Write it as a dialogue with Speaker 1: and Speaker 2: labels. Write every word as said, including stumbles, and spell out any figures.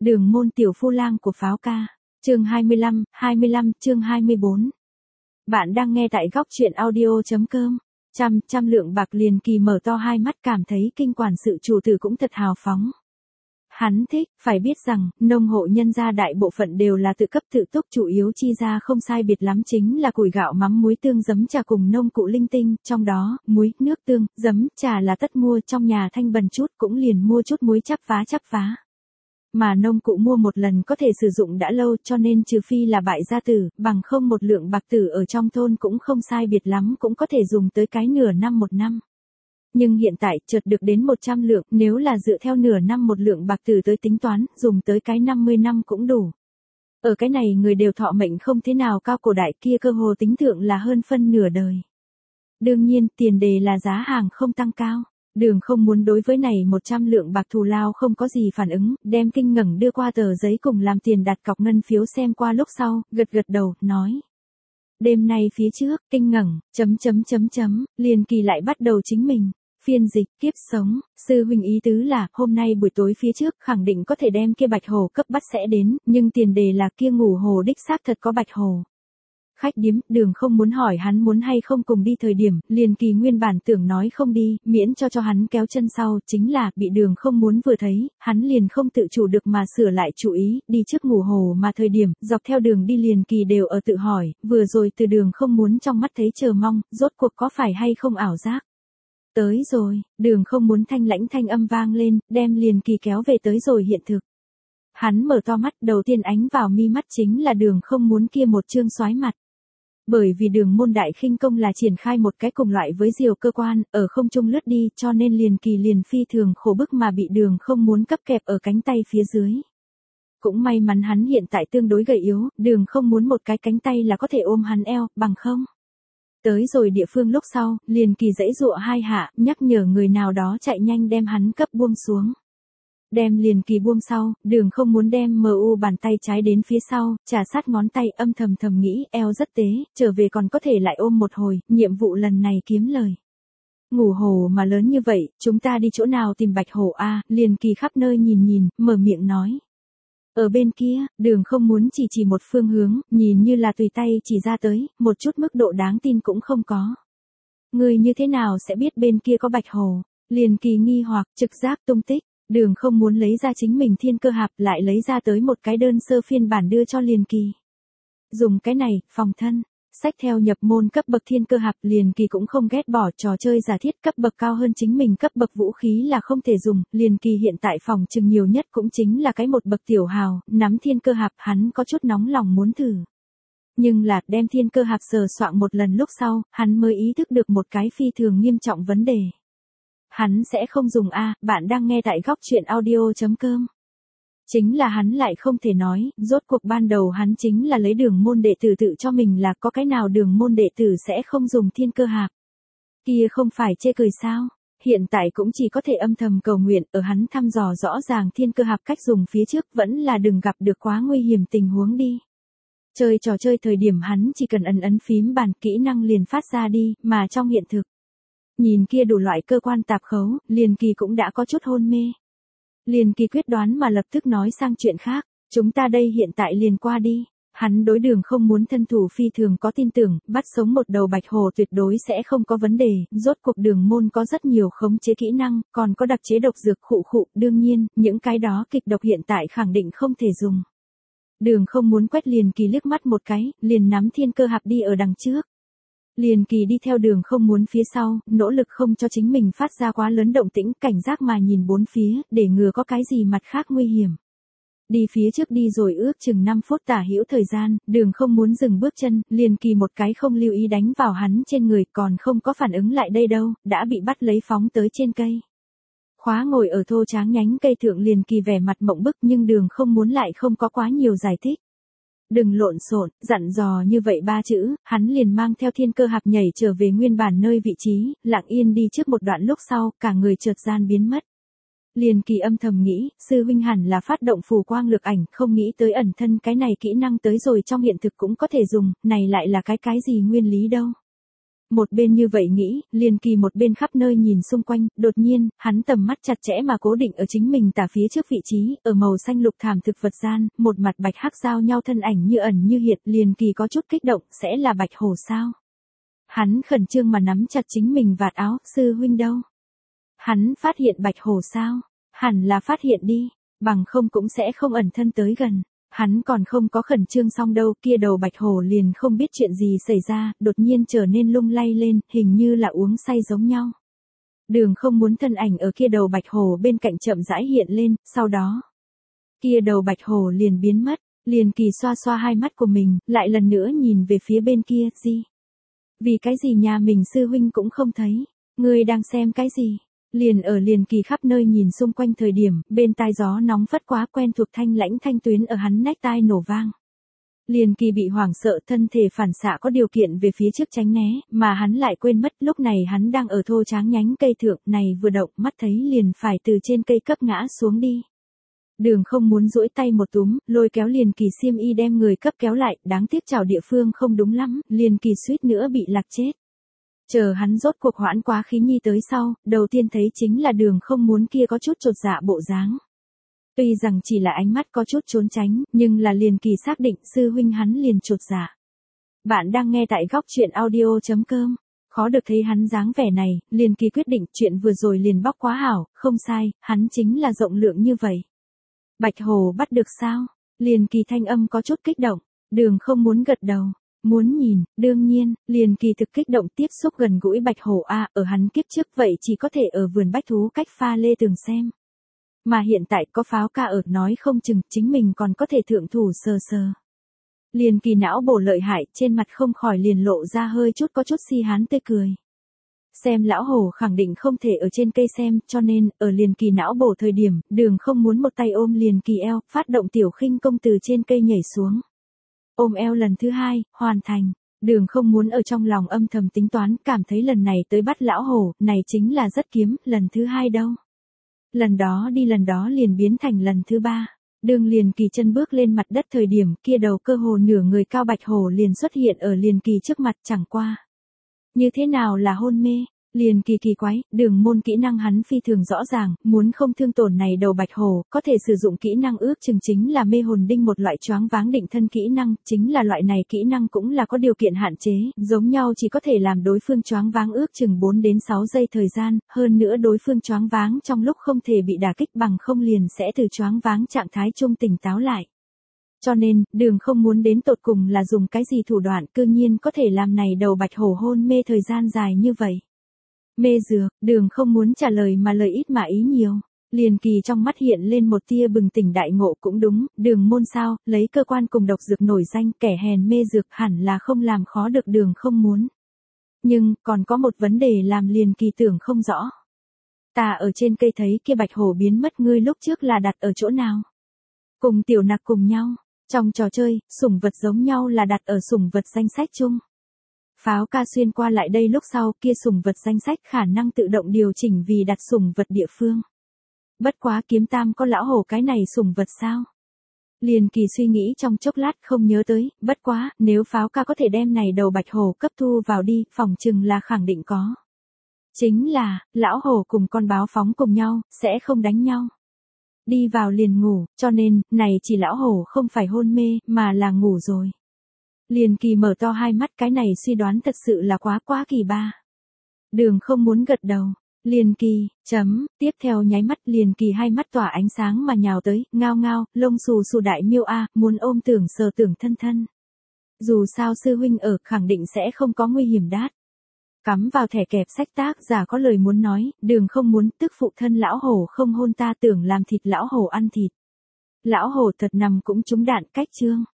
Speaker 1: Đường môn tiểu phu lang của pháo ca. Chương hai mươi lăm, hai mươi lăm, chương hai mươi bốn. Bạn đang nghe tại góc truyện audio.com. Trăm, trăm lượng bạc. Liền Kỳ mở to hai mắt cảm thấy kinh quản sự chủ tử cũng thật hào phóng. Hắn thích, phải biết rằng, nông hộ nhân gia đại bộ phận đều là tự cấp tự túc, chủ yếu chi ra không sai biệt lắm chính là củi gạo mắm muối tương giấm trà cùng nông cụ linh tinh, trong đó, muối, nước tương, giấm, trà là tất mua, trong nhà thanh bần chút cũng liền mua chút muối chắp vá chắp vá. Mà nông cụ mua một lần có thể sử dụng đã lâu, cho nên trừ phi là bại gia tử, bằng không một lượng bạc tử ở trong thôn cũng không sai biệt lắm, cũng có thể dùng tới cái nửa năm một năm. Nhưng hiện tại chợt được đến một trăm lượng, nếu là dựa theo nửa năm một lượng bạc tử tới tính toán, dùng tới cái năm mươi năm cũng đủ. Ở cái này người đều thọ mệnh không thế nào cao, cổ đại kia cơ hồ tính thượng là hơn phân nửa đời. Đương nhiên, tiền đề là giá hàng không tăng cao. Đường không muốn đối với này một trăm lượng bạc thù lao không có gì phản ứng, đem Kinh Ngẩng đưa qua tờ giấy cùng làm tiền đặt cọc ngân phiếu xem qua lúc sau, gật gật đầu, nói. Đêm nay phía trước, Kinh Ngẩng, chấm chấm chấm chấm, Liền Kỳ lại bắt đầu chính mình. Phiên dịch, kiếp sống, sư huynh ý tứ là, hôm nay buổi tối phía trước khẳng định có thể đem kia bạch hồ cấp bắt sẽ đến, nhưng tiền đề là kia ngủ hồ đích xác thật có bạch hồ. Khách điếm, Đường không muốn hỏi hắn muốn hay không cùng đi thời điểm, Liền Kỳ nguyên bản tưởng nói không đi, miễn cho cho hắn kéo chân sau, chính là, bị Đường không muốn vừa thấy, hắn liền không tự chủ được mà sửa lại chủ ý, đi trước ngủ hồ mà thời điểm, dọc theo đường đi Liền Kỳ đều ở tự hỏi, vừa rồi từ Đường không muốn trong mắt thấy chờ mong, rốt cuộc có phải hay không ảo giác. Tới rồi, Đường không muốn thanh lãnh thanh âm vang lên, đem Liền Kỳ kéo về tới rồi hiện thực. Hắn mở to mắt, đầu tiên ánh vào mi mắt chính là Đường không muốn kia một trương soái mặt. Bởi vì Đường môn đại khinh công là triển khai một cái cùng loại với diều cơ quan, ở không trung lướt đi, cho nên Liền Kỳ liền phi thường khổ bức mà bị Đường không muốn cấp kẹp ở cánh tay phía dưới. Cũng may mắn hắn hiện tại tương đối gầy yếu, Đường không muốn một cái cánh tay là có thể ôm hắn eo, bằng không. Tới rồi địa phương lúc sau, Liền Kỳ giãy giụa hai hạ, nhắc nhở người nào đó chạy nhanh đem hắn cấp buông xuống. Đem Liền Kỳ buông sau, Đường không muốn đem mu bàn tay trái đến phía sau, trà sát ngón tay, âm thầm thầm nghĩ, eo rất tế, trở về còn có thể lại ôm một hồi, nhiệm vụ lần này kiếm lời. Ngủ hồ mà lớn như vậy, chúng ta đi chỗ nào tìm bạch hồ a? Liền Kỳ khắp nơi nhìn nhìn, mở miệng nói. Ở bên kia, Đường không muốn chỉ chỉ một phương hướng, nhìn như là tùy tay chỉ ra tới, một chút mức độ đáng tin cũng không có. Người như thế nào sẽ biết bên kia có bạch hồ? Liền Kỳ nghi hoặc, trực giác tung tích. Đường không muốn lấy ra chính mình thiên cơ hạp, lại lấy ra tới một cái đơn sơ phiên bản đưa cho Liền Kỳ. Dùng cái này, phòng thân. Sách theo nhập môn cấp bậc thiên cơ hạp, Liền Kỳ cũng không ghét bỏ trò chơi giả thiết cấp bậc cao hơn chính mình cấp bậc vũ khí là không thể dùng, Liền Kỳ hiện tại phòng chừng nhiều nhất cũng chính là cái một bậc tiểu hào, nắm thiên cơ hạp hắn có chút nóng lòng muốn thử. Nhưng là đem thiên cơ hạp sờ soạng một lần lúc sau, hắn mới ý thức được một cái phi thường nghiêm trọng vấn đề. Hắn sẽ không dùng a, bạn đang nghe tại góc truyện audio.com. Chính là hắn lại không thể nói, rốt cuộc ban đầu hắn chính là lấy Đường môn đệ tử tự cho mình là có cái nào Đường môn đệ tử sẽ không dùng thiên cơ hạp. Kia không phải chê cười sao, hiện tại cũng chỉ có thể âm thầm cầu nguyện, ở hắn thăm dò rõ ràng thiên cơ hạp cách dùng phía trước vẫn là đừng gặp được quá nguy hiểm tình huống đi. Chơi trò chơi thời điểm hắn chỉ cần ấn ấn phím bàn, kỹ năng liền phát ra đi, mà trong hiện thực. Nhìn kia đủ loại cơ quan tạp khấu, Liền Kỳ cũng đã có chút hôn mê. Liền Kỳ quyết đoán mà lập tức nói sang chuyện khác, chúng ta đây hiện tại liền qua đi. Hắn đối Đường không muốn thân thủ phi thường có tin tưởng, bắt sống một đầu bạch hồ tuyệt đối sẽ không có vấn đề, rốt cuộc Đường môn có rất nhiều khống chế kỹ năng, còn có đặc chế độc dược khụ khụ, đương nhiên, những cái đó kịch độc hiện tại khẳng định không thể dùng. Đường không muốn quét Liền Kỳ liếc mắt một cái, liền nắm thiên cơ hạp đi ở đằng trước. Liền Kỳ đi theo Đường không muốn phía sau, nỗ lực không cho chính mình phát ra quá lớn động tĩnh, cảnh giác mà nhìn bốn phía, để ngừa có cái gì mặt khác nguy hiểm. Đi phía trước đi rồi ước chừng năm phút tả hữu thời gian, Đường không muốn dừng bước chân, Liền Kỳ một cái không lưu ý đánh vào hắn trên người, còn không có phản ứng lại đây đâu, đã bị bắt lấy phóng tới trên cây. Khóa ngồi ở thô tráng nhánh cây thượng, Liền Kỳ vẻ mặt mộng bức, nhưng Đường không muốn lại không có quá nhiều giải thích. Đừng lộn xộn, dặn dò như vậy ba chữ, hắn liền mang theo thiên cơ hạp nhảy trở về nguyên bản nơi vị trí, lặng yên đi trước một đoạn lúc sau, cả người chợt gian biến mất. Liền Kỳ âm thầm nghĩ, sư huynh hẳn là phát động phù quang lực ảnh, không nghĩ tới ẩn thân cái này kỹ năng tới rồi trong hiện thực cũng có thể dùng, này lại là cái cái gì nguyên lý đâu. Một bên như vậy nghĩ, liền kỳ một bên khắp nơi nhìn xung quanh, đột nhiên, hắn tầm mắt chặt chẽ mà cố định ở chính mình tả phía trước vị trí, ở màu xanh lục thảm thực vật gian, một mặt bạch hắc giao nhau thân ảnh như ẩn như hiện, liền kỳ có chút kích động, sẽ là bạch hổ sao? Hắn khẩn trương mà nắm chặt chính mình vạt áo, sư huynh đâu? Hắn phát hiện bạch hổ sao? Hẳn là phát hiện đi, bằng không cũng sẽ không ẩn thân tới gần. Hắn còn không có khẩn trương xong đâu, kia đầu bạch hổ liền không biết chuyện gì xảy ra, đột nhiên trở nên lung lay lên, hình như là uống say giống nhau. Đường không muốn thân ảnh ở kia đầu bạch hổ bên cạnh chậm rãi hiện lên, sau đó, kia đầu bạch hổ liền biến mất, liền kỳ xoa xoa hai mắt của mình, lại lần nữa nhìn về phía bên kia, gì? Vì cái gì nhà mình sư huynh cũng không thấy, ngươi đang xem cái gì? Liền ở liền kỳ khắp nơi nhìn xung quanh thời điểm, bên tai gió nóng phất quá quen thuộc thanh lãnh thanh tuyến ở hắn nách tai nổ vang. Liền kỳ bị hoảng sợ, thân thể phản xạ có điều kiện về phía trước tránh né, mà hắn lại quên mất lúc này hắn đang ở thô tráng nhánh cây thượng, này vừa động mắt thấy liền phải từ trên cây cấp ngã xuống đi. Đường không muốn duỗi tay một túm, lôi kéo liền kỳ xiêm y đem người cấp kéo lại, đáng tiếc chảo địa phương không đúng lắm, liền kỳ suýt nữa bị lạc chết. Chờ hắn rốt cuộc hoãn quá khí nhi tới sau, đầu tiên thấy chính là đường không muốn kia có chút chột dạ bộ dáng. Tuy rằng chỉ là ánh mắt có chút trốn tránh, nhưng là liền kỳ xác định sư huynh hắn liền chột dạ. Bạn đang nghe tại góc chuyện audio chấm com. Khó được thấy hắn dáng vẻ này, liền kỳ quyết định chuyện vừa rồi liền bóc quá hảo, không sai, hắn chính là rộng lượng như vậy. Bạch hổ bắt được sao? Liền kỳ thanh âm có chút kích động, đường không muốn gật đầu. Muốn nhìn, đương nhiên, liền kỳ thực kích động tiếp xúc gần gũi bạch hổ a, ở hắn kiếp trước vậy chỉ có thể ở vườn bách thú cách pha lê tường xem. Mà hiện tại có pháo ca ở nói không chừng chính mình còn có thể thượng thủ sờ sờ. Liền kỳ não bổ lợi hại, trên mặt không khỏi liền lộ ra hơi chút có chút si hán tươi cười. Xem lão hổ khẳng định không thể ở trên cây xem, cho nên, ở liền kỳ não bổ thời điểm, đường không muốn một tay ôm liền kỳ eo, phát động tiểu khinh công từ trên cây nhảy xuống. Ôm eo lần thứ hai, hoàn thành. Đường không muốn ở trong lòng âm thầm tính toán, cảm thấy lần này tới bắt lão hổ, này chính là rất kiếm, lần thứ hai đâu. Lần đó đi lần đó liền biến thành lần thứ ba. Đường liền kỳ chân bước lên mặt đất thời điểm kia đầu cơ hồ nửa người cao bạch hổ liền xuất hiện ở liền kỳ trước mặt chẳng qua. Như thế nào là hôn mê? Liền kỳ kỳ quái, đường môn kỹ năng hắn phi thường rõ ràng, muốn không thương tổn này đầu bạch hổ, có thể sử dụng kỹ năng ước chừng chính là mê hồn đinh một loại choáng váng định thân kỹ năng, chính là loại này kỹ năng cũng là có điều kiện hạn chế, giống nhau chỉ có thể làm đối phương choáng váng ước chừng bốn đến sáu giây thời gian, hơn nữa đối phương choáng váng trong lúc không thể bị đả kích bằng không liền sẽ từ choáng váng trạng thái trung tỉnh táo lại. Cho nên, đường không muốn đến tột cùng là dùng cái gì thủ đoạn cư nhiên có thể làm này đầu bạch hổ hôn mê thời gian dài như vậy. Mê dược, đường không muốn trả lời mà lời ít mà ý nhiều. Liền kỳ trong mắt hiện lên một tia bừng tỉnh đại ngộ cũng đúng, đường môn sao, lấy cơ quan cùng độc dược nổi danh kẻ hèn mê dược hẳn là không làm khó được đường không muốn. Nhưng, còn có một vấn đề làm liền kỳ tưởng không rõ. Ta ở trên cây thấy kia bạch hổ biến mất ngươi lúc trước là đặt ở chỗ nào? Cùng tiểu nặc cùng nhau, trong trò chơi, sủng vật giống nhau là đặt ở sủng vật danh sách chung. Pháo ca xuyên qua lại đây lúc sau kia sủng vật danh sách khả năng tự động điều chỉnh vì đặt sủng vật địa phương. Bất quá kiếm tam có lão hổ cái này sủng vật sao? Liền kỳ suy nghĩ trong chốc lát không nhớ tới, bất quá, nếu pháo ca có thể đem này đầu bạch hổ cấp thu vào đi, phòng chừng là khẳng định có. Chính là, lão hổ cùng con báo phóng cùng nhau, sẽ không đánh nhau. Đi vào liền ngủ, cho nên, này chỉ lão hổ không phải hôn mê, mà là ngủ rồi. Liền kỳ mở to hai mắt cái này suy đoán thật sự là quá quá kỳ ba. Đường không muốn gật đầu. Liền kỳ, chấm, tiếp theo nháy mắt liền kỳ hai mắt tỏa ánh sáng mà nhào tới, ngao ngao, lông xù xù đại miêu a, muốn ôm tưởng sờ tưởng thân thân. Dù sao sư huynh ở khẳng định sẽ không có nguy hiểm đát. Cắm vào thẻ kẹp sách tác giả có lời muốn nói, đường không muốn tức phụ thân lão hổ không hôn ta tưởng làm thịt lão hổ ăn thịt. Lão hổ thật nằm cũng trúng đạn cách chương.